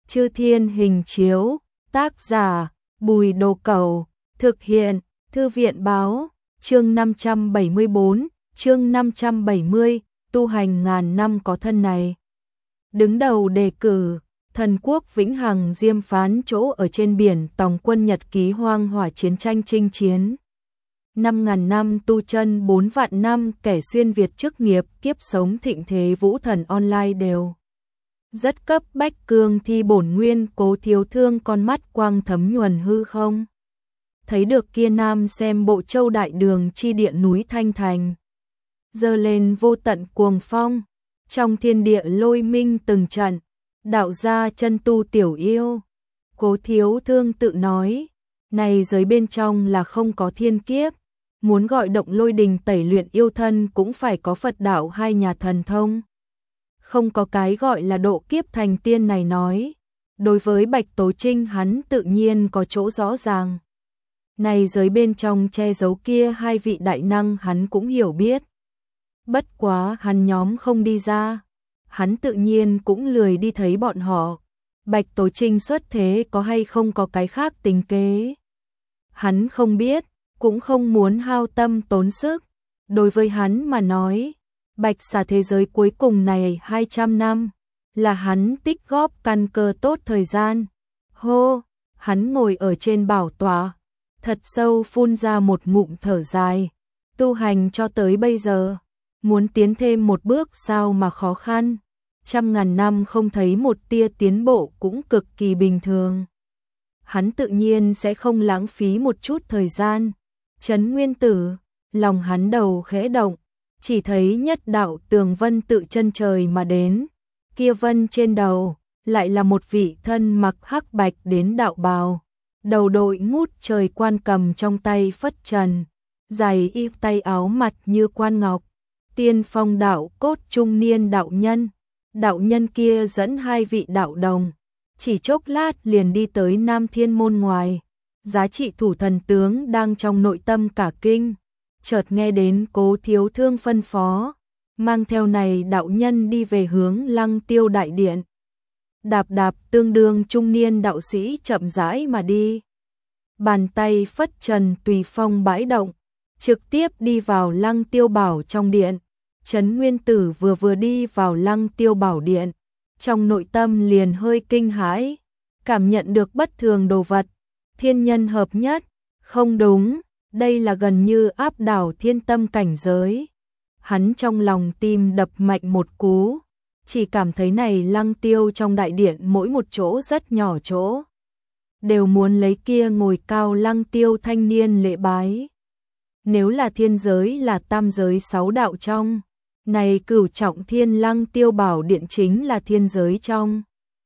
Chư Thiên Hình Chiếu, tác giả, Bùi Đồ Cẩu, thực hiện, Thư viện Báo, chương 574, chương 570, tu hành ngàn năm có thân này. Đứng đầu đề cử, thần quốc vĩnh hằng diêm phán chỗ ở trên biển tòng quân nhật ký hoang hỏa chiến tranh chinh chiến. 5.000 năm tu chân 4 vạn năm kẻ xuyên Việt chức nghiệp kiếp sống thịnh thế vũ thần online đều. Rất cấp bách cương thi bổn nguyên Cố Thiếu Thương con mắt quang thấm nhuần hư không. Thấy được kia nam xem bộ châu đại đường chi địa núi Thanh Thành. Dơ lên vô tận cuồng phong, trong thiên địa lôi minh từng trận, đạo gia chân tu tiểu yêu. Cố Thiếu Thương tự nói, này giới bên trong là không có thiên kiếp, muốn gọi động lôi đình tẩy luyện yêu thân cũng phải có Phật đạo hai nhà thần thông. Không có cái gọi là độ kiếp thành tiên này nói. Đối với Bạch Tố Trinh hắn tự nhiên có chỗ rõ ràng. Này giới bên trong che giấu kia hai vị đại năng hắn cũng hiểu biết. Bất quá hắn nhóm không đi ra. Hắn tự nhiên cũng lười đi thấy bọn họ. Bạch Tố Trinh xuất thế có hay không có cái khác tính kế. Hắn không biết, cũng không muốn hao tâm tốn sức. Đối với hắn mà nói, Bạch xà thế giới cuối cùng này 200 năm, là hắn tích góp căn cơ tốt thời gian. Hô, hắn ngồi ở trên bảo tọa, thật sâu phun ra một ngụm thở dài. Tu hành cho tới bây giờ, muốn tiến thêm một bước sao mà khó khăn. 100.000 năm không thấy một tia tiến bộ cũng cực kỳ bình thường. Hắn tự nhiên sẽ không lãng phí một chút thời gian. Trấn Nguyên Tử, lòng hắn đầu khẽ động, chỉ thấy nhất đạo tường vân tự chân trời mà đến. Kia vân trên đầu, lại là một vị thân mặc hắc bạch đến đạo bào. Đầu đội ngút trời quan cầm trong tay phất trần, giày y tay áo mặt như quan ngọc. Tiên phong đạo cốt trung niên đạo nhân. Đạo nhân kia dẫn hai vị đạo đồng, chỉ chốc lát liền đi tới Nam Thiên môn ngoài. Giá trị thủ thần tướng đang trong nội tâm cả kinh, chợt nghe đến Cố Thiếu Thương phân phó, mang theo này đạo nhân đi về hướng Lăng Tiêu đại điện. Đạp đạp tương đương trung niên đạo sĩ chậm rãi mà đi. Bàn tay phất trần tùy phong bãi động, trực tiếp đi vào Lăng Tiêu bảo trong điện. Trấn Nguyên Tử vừa đi vào Lăng Tiêu bảo điện, trong nội tâm liền hơi kinh hãi, cảm nhận được bất thường đồ vật. Thiên nhân hợp nhất, không đúng, đây là gần như áp đảo thiên tâm cảnh giới. Hắn trong lòng tim đập mạnh một cú, chỉ cảm thấy này Lăng Tiêu trong đại điện mỗi một chỗ rất nhỏ chỗ. Đều muốn lấy kia ngồi cao Lăng Tiêu thanh niên lễ bái. Nếu là thiên giới là tam giới 6 đạo trong, này Cửu Trọng Thiên Lăng Tiêu bảo điện chính là thiên giới trong.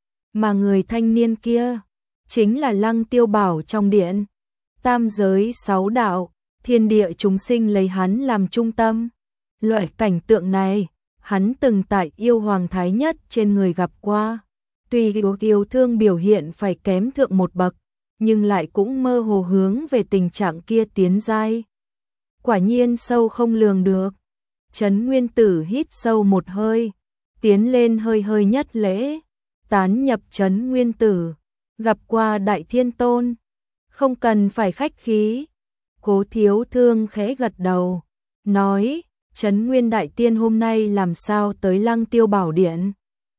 Mà người thanh niên kia, chính là Lăng Tiêu bảo trong điện. Tam giới 6 đạo, thiên địa chúng sinh lấy hắn làm trung tâm. Loại cảnh tượng này, hắn từng tại Yêu Hoàng Thái Nhất trên người gặp qua. Tuy Yêu Thương biểu hiện phải kém thượng một bậc, nhưng lại cũng mơ hồ hướng về tình trạng kia tiến giai. Quả nhiên sâu không lường được. Trấn Nguyên Tử hít sâu một hơi, tiến lên hơi hơi nhất lễ, tán nhập Trấn Nguyên Tử, gặp qua Đại Thiên Tôn, không cần phải khách khí. Cố Thiếu Thương khẽ gật đầu, nói, Trấn Nguyên Đại Tiên hôm nay làm sao tới Lăng Tiêu bảo điện?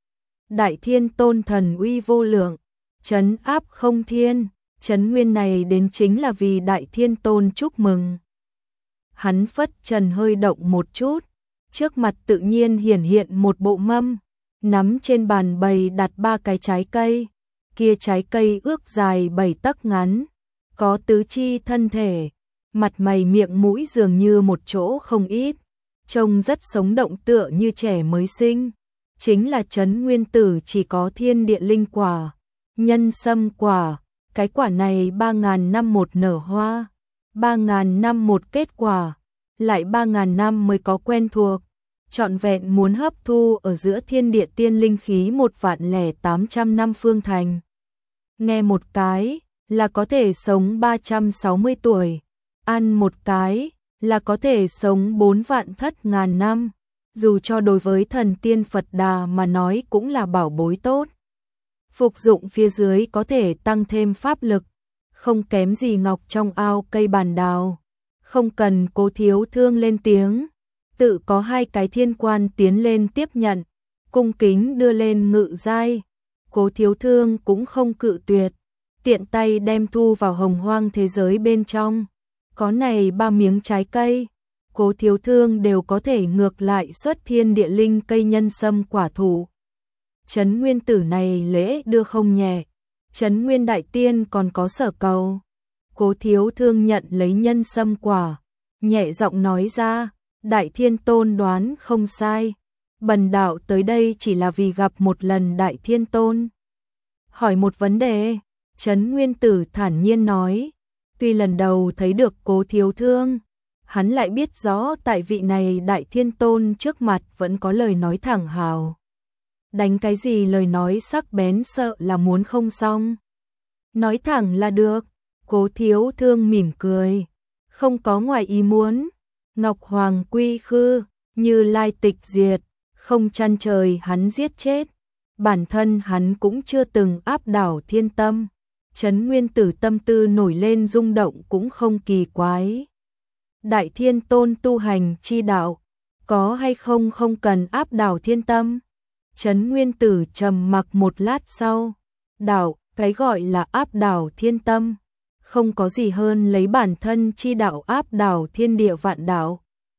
Đại Thiên Tôn thần uy vô lượng, trấn áp không thiên, Trấn Nguyên này đến chính là vì Đại Thiên Tôn chúc mừng. Hắn phất trần hơi động một chút, trước mặt tự nhiên hiển hiện một bộ mâm, nắm trên bàn bày đặt 3 cái trái cây, kia trái cây ước dài 7 tấc ngắn, có tứ chi thân thể, mặt mày miệng mũi dường như một chỗ không ít, trông rất sống động tựa như trẻ mới sinh. Chính là Trấn Nguyên Tử chỉ có thiên địa linh quả, nhân sâm quả, cái quả này 3.000 năm một nở hoa, 3.000 năm một kết quả, lại 3.000 năm mới có quen thuộc, trọn vẹn muốn hấp thu ở giữa thiên địa tiên linh khí 1.800 năm phương thành. Nghe một cái là có thể sống 360 tuổi, ăn một cái là có thể sống 4 vạn thất ngàn năm, dù cho đối với thần tiên Phật Đà mà nói cũng là bảo bối tốt. phục dụng phía dưới có thể tăng thêm pháp lực, không kém gì ngọc trong ao cây bàn đào. Không cần Cố Thiếu Thương lên tiếng, tự có hai cái thiên quan tiến lên tiếp nhận, cung kính đưa lên ngự giai. Cố Thiếu Thương cũng không cự tuyệt, tiện tay đem thu vào hồng hoang thế giới bên trong. Có này 3 miếng trái cây, Cố Thiếu Thương đều có thể ngược lại xuất thiên địa linh cây nhân sâm quả thụ. Trấn Nguyên Tử này lễ đưa không nhẹ, Trấn Nguyên Đại Tiên còn có sở cầu. Cố Thiếu Thương nhận lấy nhân sâm quả, nhẹ giọng nói ra, Đại Thiên Tôn đoán không sai, bần đạo tới đây chỉ là vì gặp một lần Đại Thiên Tôn. Hỏi một vấn đề, Trấn Nguyên Tử thản nhiên nói, tuy lần đầu thấy được Cố Thiếu Thương, hắn lại biết rõ tại vị này Đại Thiên Tôn trước mặt vẫn có lời nói thẳng hào. Đánh cái gì lời nói sắc bén sợ là muốn không xong. Nói thẳng là được, Cố Thiếu Thương mỉm cười, không có ngoài ý muốn. Ngọc Hoàng quy khư, Như Lai tịch diệt, không chăn trời hắn giết chết. Bản thân hắn cũng chưa từng áp đảo thiên tâm. Trấn Nguyên Tử tâm tư nổi lên rung động cũng không kỳ quái. Đại Thiên Tôn tu hành chi đạo, có hay không không cần áp đảo thiên tâm. Trấn Nguyên Tử trầm mặc một lát sau, đạo, cái gọi là áp đảo thiên tâm, không có gì hơn lấy bản thân chi đạo áp đảo thiên địa vạn đạo.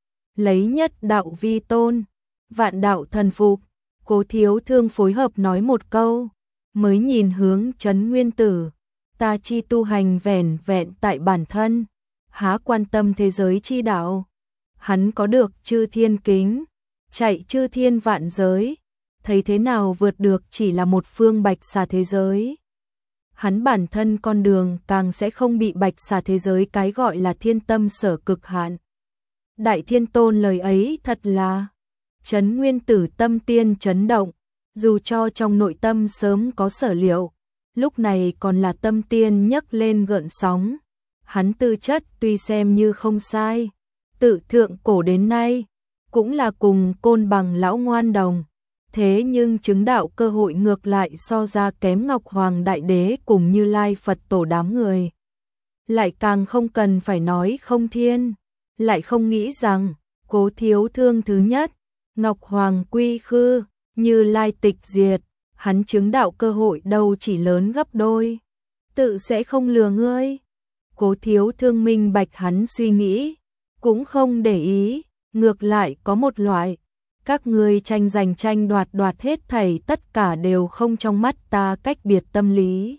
Lấy nhất đạo vi tôn, vạn đạo thần phục. Cố Thiếu Thương phối hợp nói một câu, mới nhìn hướng Trấn Nguyên Tử, ta chi tu hành vẻn vẹn tại bản thân, há quan tâm thế giới chi đạo. Hắn có được chư thiên kính, chạy chư thiên vạn giới, thấy thế nào vượt được chỉ là một phương bạch xà thế giới. Hắn bản thân con đường càng sẽ không bị bạch xà thế giới cái gọi là thiên tâm sở cực hạn. Đại Thiên Tôn lời ấy thật là... Trấn Nguyên Tử tâm tiên chấn động, dù cho trong nội tâm sớm có sở liệu, lúc này còn là tâm tiên nhấc lên gợn sóng. Hắn tư chất tuy xem như không sai, tự thượng cổ đến nay, cũng là cùng Côn Bằng lão ngoan đồng. Thế nhưng chứng đạo cơ hội ngược lại so ra kém Ngọc Hoàng Đại Đế cùng Như Lai Phật Tổ đám người. Lại càng không cần phải nói không thiên, lại không nghĩ rằng, Cố Thiếu Thương thứ nhất, Ngọc Hoàng quy khư, Như Lai tịch diệt, hắn chứng đạo cơ hội đâu chỉ lớn gấp đôi. Tự sẽ không lừa ngươi. Cố Thiếu Thương minh bạch hắn suy nghĩ, cũng không để ý, ngược lại có một loại, các ngươi tranh giành tranh đoạt hết thảy tất cả đều không trong mắt ta cách biệt tâm lý.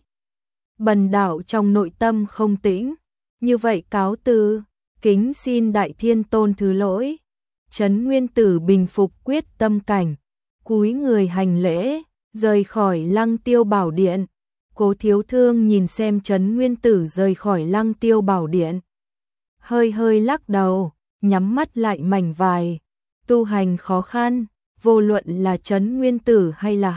Bần đạo trong nội tâm không tĩnh, như vậy cáo từ, kính xin Đại Thiên Tôn thứ lỗi. Trấn Nguyên Tử bình phục quyết tâm cảnh, cúi người hành lễ, rời khỏi Lăng Tiêu Bảo Điện. Cố Thiếu Thương nhìn xem Trấn Nguyên Tử rời khỏi Lăng Tiêu Bảo Điện, hơi hơi lắc đầu, nhắm mắt lại mảnh vài. Tu hành khó khăn, vô luận là Trấn Nguyên Tử hay là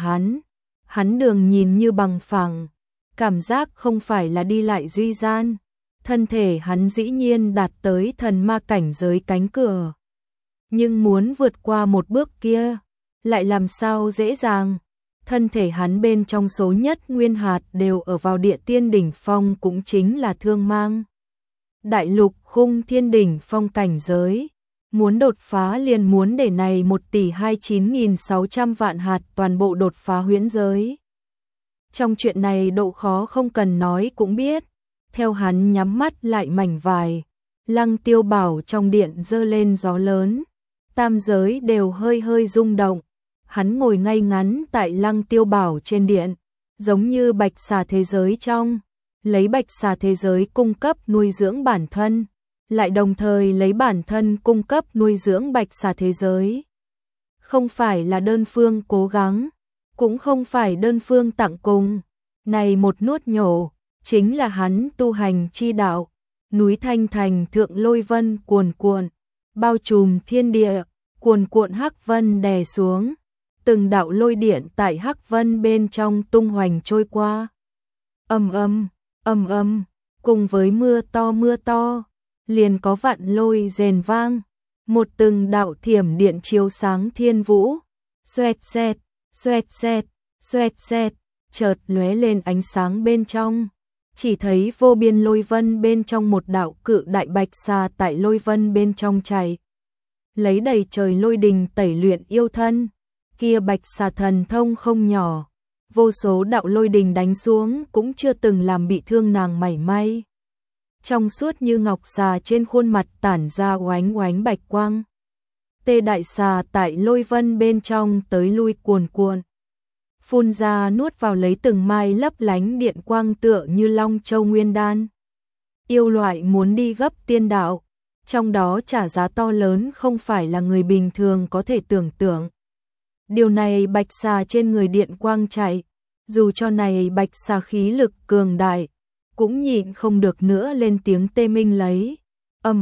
hắn đường nhìn như bằng phẳng, cảm giác không phải là đi lại duy gian. Thân thể hắn dĩ nhiên đạt tới thần ma cảnh giới cánh cửa, nhưng muốn vượt qua một bước kia, lại làm sao dễ dàng. Thân thể hắn bên trong số nhất nguyên hạt đều ở vào địa tiên đỉnh phong, cũng chính là thương mang. Đại lục khung thiên đỉnh phong cảnh giới, muốn đột phá liền muốn để này 1.029.600 vạn hạt toàn bộ đột phá huyễn giới. Trong chuyện này độ khó không cần nói cũng biết. Theo hắn nhắm mắt lại mảnh vài, Lăng Tiêu Bảo trong điện dơ lên gió lớn, tam giới đều hơi hơi rung động. Hắn ngồi ngay ngắn tại Lăng Tiêu Bảo trên điện, giống như bạch xà thế giới trong, lấy bạch xà thế giới cung cấp nuôi dưỡng bản thân, lại đồng thời lấy bản thân cung cấp nuôi dưỡng bạch xà thế giới. Không phải là đơn phương cố gắng, cũng không phải đơn phương tặng cùng, này một nuốt nhổ, chính là hắn tu hành chi đạo. Núi Thanh Thành thượng lôi vân cuồn cuộn, bao trùm thiên địa, cuồn cuộn hắc vân đè xuống, từng đạo lôi điện tại hắc vân bên trong tung hoành trôi qua. Ầm ầm, cùng với mưa to, liền có vạn lôi rền vang, một từng đạo thiểm điện chiếu sáng thiên vũ, xoẹt xẹt, chợt lóe lên ánh sáng bên trong. Chỉ thấy vô biên lôi vân bên trong một đạo cự đại bạch xà tại lôi vân bên trong chạy. Lấy đầy trời lôi đình tẩy luyện yêu thân. Kia bạch xà thần thông không nhỏ. Vô số đạo lôi đình đánh xuống cũng chưa từng làm bị thương nàng mảy may. Trong suốt như ngọc xà trên khuôn mặt tản ra oánh oánh bạch quang. Tê đại xà tại lôi vân bên trong tới lui cuồn cuộn. Phun ra nuốt vào lấy từng mai lấp lánh điện quang tựa như long châu nguyên đan. Yêu loại muốn đi gấp tiên đạo, trong đó trả giá to lớn không phải là người bình thường có thể tưởng tượng. Điều này bạch xà trên người điện quang chạy, dù cho này bạch xà khí lực cường đại, cũng nhịn không được nữa lên tiếng tê minh lấy. Âm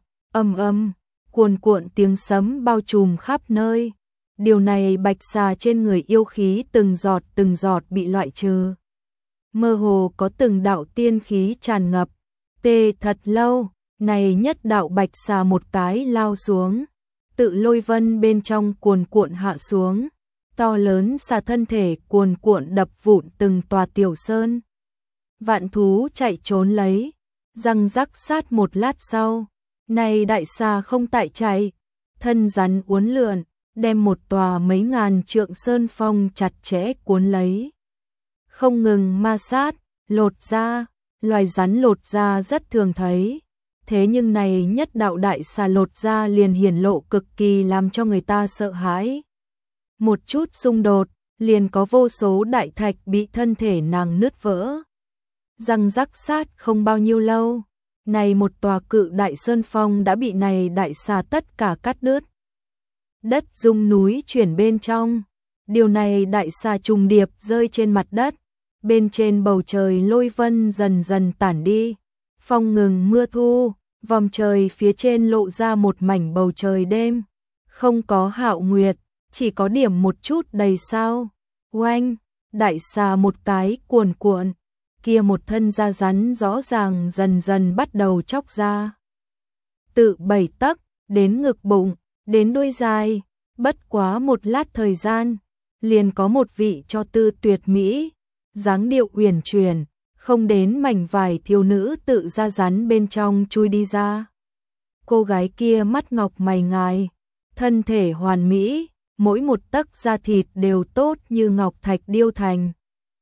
âm, cuồn cuộn tiếng sấm bao trùm khắp nơi. Điều này bạch xà trên người yêu khí từng giọt bị loại trừ. Mơ hồ có từng đạo tiên khí tràn ngập. Tê thật lâu, này nhất đạo bạch xà một cái lao xuống. Tự lôi vân bên trong cuồn cuộn hạ xuống. To lớn xà thân thể cuồn cuộn đập vụn từng tòa tiểu sơn. Vạn thú chạy trốn lấy. Răng rắc sát một lát sau. Này đại xà không tại chạy. Thân rắn uốn lượn. Đem một tòa mấy ngàn trượng sơn phong chặt chẽ cuốn lấy. Không ngừng ma sát, lột ra, loài rắn lột ra rất thường thấy. Thế nhưng này nhất đạo đại xà lột ra liền hiển lộ cực kỳ làm cho người ta sợ hãi. Một chút xung đột, liền có vô số đại thạch bị thân thể nàng nứt vỡ. Răng rắc sát không bao nhiêu lâu, này một tòa cự đại sơn phong đã bị này đại xà tất cả cắt đứt. Đất rung núi chuyển bên trong. Điều này đại xà trùng điệp rơi trên mặt đất. Bên trên bầu trời lôi vân dần dần tản đi. Phong ngừng mưa thu. Vòng trời phía trên lộ ra một mảnh bầu trời đêm. Không có hạo nguyệt. Chỉ có điểm một chút đầy sao. Oanh. Đại xà một cái cuồn cuộn. Kia một thân da rắn rõ ràng dần dần bắt đầu chóc ra. Tự 7 tấc đến ngực bụng. Đến đuôi dài, bất quá một lát thời gian, liền có một vị cho tư tuyệt mỹ, dáng điệu uyển chuyển, không đến mảnh vải thiếu nữ tự ra rắn bên trong chui đi ra. Cô gái kia mắt ngọc mày ngài, thân thể hoàn mỹ, mỗi một tấc da thịt đều tốt như ngọc thạch điêu thành.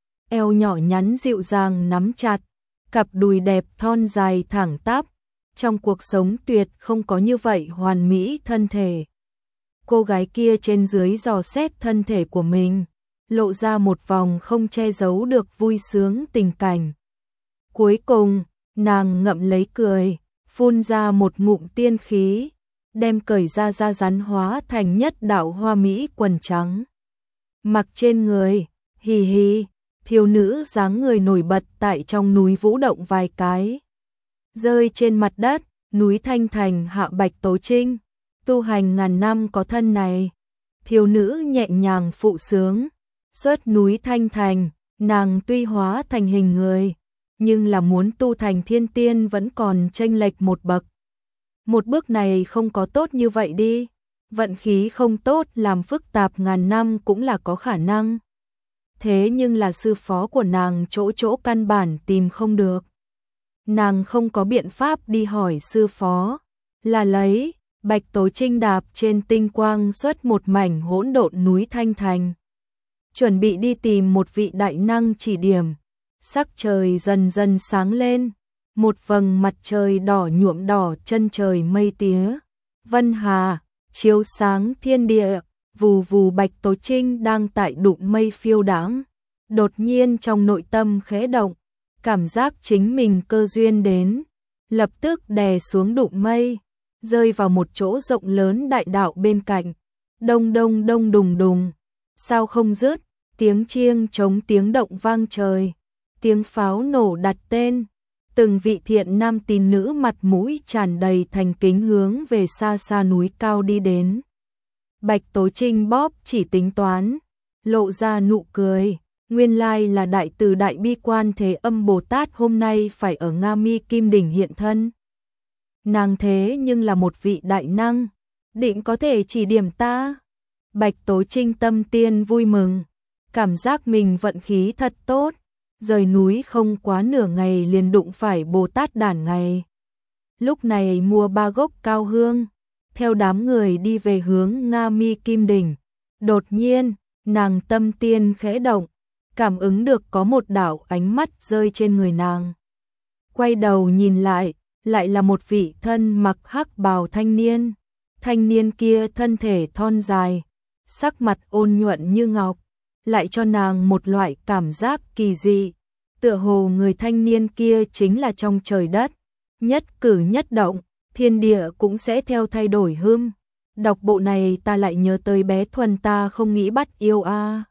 Eo nhỏ nhắn dịu dàng nắm chặt, cặp đùi đẹp thon dài thẳng tắp. Trong cuộc sống tuyệt không có như vậy hoàn mỹ thân thể. Cô gái kia trên dưới dò xét thân thể của mình, lộ ra một vòng không che giấu được vui sướng tình cảnh. Cuối cùng, nàng ngậm lấy cười, phun ra một ngụm tiên khí, đem cởi ra da rắn hóa thành nhất đạo hoa mỹ quần trắng. Mặc trên người, hì hì, thiếu nữ dáng người nổi bật tại trong núi vũ động vài cái. Rơi trên mặt đất, núi Thanh Thành hạ Bạch Tố Trinh, tu hành ngàn năm có thân này. Thiếu nữ nhẹ nhàng phụ sướng, xuất núi Thanh Thành, nàng tuy hóa thành hình người, nhưng là muốn tu thành thiên tiên vẫn còn chênh lệch một bậc. Một bước này không có tốt như vậy đi, vận khí không tốt làm phức tạp ngàn năm cũng là có khả năng. Thế nhưng là sư phó của nàng chỗ căn bản tìm không được. Nàng không có biện pháp đi hỏi sư phó, là lấy. Bạch Tố Trinh đạp trên tinh quang xuất một mảnh hỗn độn núi Thanh Thành. Chuẩn bị đi tìm một vị đại năng chỉ điểm. Sắc trời dần dần sáng lên. Một vầng mặt trời đỏ nhuộm đỏ chân trời mây tía. Vân hà, chiếu sáng thiên địa. Vù vù Bạch Tố Trinh đang tại đụng mây phiêu đãng. Đột nhiên trong nội tâm khẽ động. Cảm giác chính mình cơ duyên đến. Lập tức đè xuống đụng mây. Rơi vào một chỗ rộng lớn đại đạo bên cạnh. Đông đông đông đùng đùng. Sao không dứt, tiếng chiêng trống tiếng động vang trời. Tiếng pháo nổ đặt tên. Từng vị thiện nam tín nữ mặt mũi tràn đầy thành kính hướng về xa xa núi cao đi đến. Bạch Tố Trinh bóp chỉ tính toán, lộ ra nụ cười. Nguyên lai là đại từ đại bi quan Thế Âm Bồ Tát hôm nay phải ở Nga Mi Kim Đỉnh hiện thân. Nàng thế nhưng là một vị đại năng, định có thể chỉ điểm ta. Bạch Tố Trinh tâm tiên vui mừng, cảm giác mình vận khí thật tốt, rời núi không quá nửa ngày liền đụng phải Bồ Tát Đản Ngày. Lúc này mua 3 gốc cao hương, theo đám người đi về hướng Nga Mi Kim Đỉnh. Đột nhiên, nàng tâm tiên khẽ động, cảm ứng được có một đạo ánh mắt rơi trên người nàng. Quay đầu nhìn lại, lại là một vị thân mặc hắc bào thanh niên. Thanh niên kia thân thể thon dài, sắc mặt ôn nhuận như ngọc, lại cho nàng một loại cảm giác kỳ dị. Tựa hồ người thanh niên kia chính là trong trời đất, nhất cử nhất động, thiên địa cũng sẽ theo thay đổi hưm. Đọc bộ này ta lại nhớ tới bé Thuần ta không nghĩ bắt yêu a.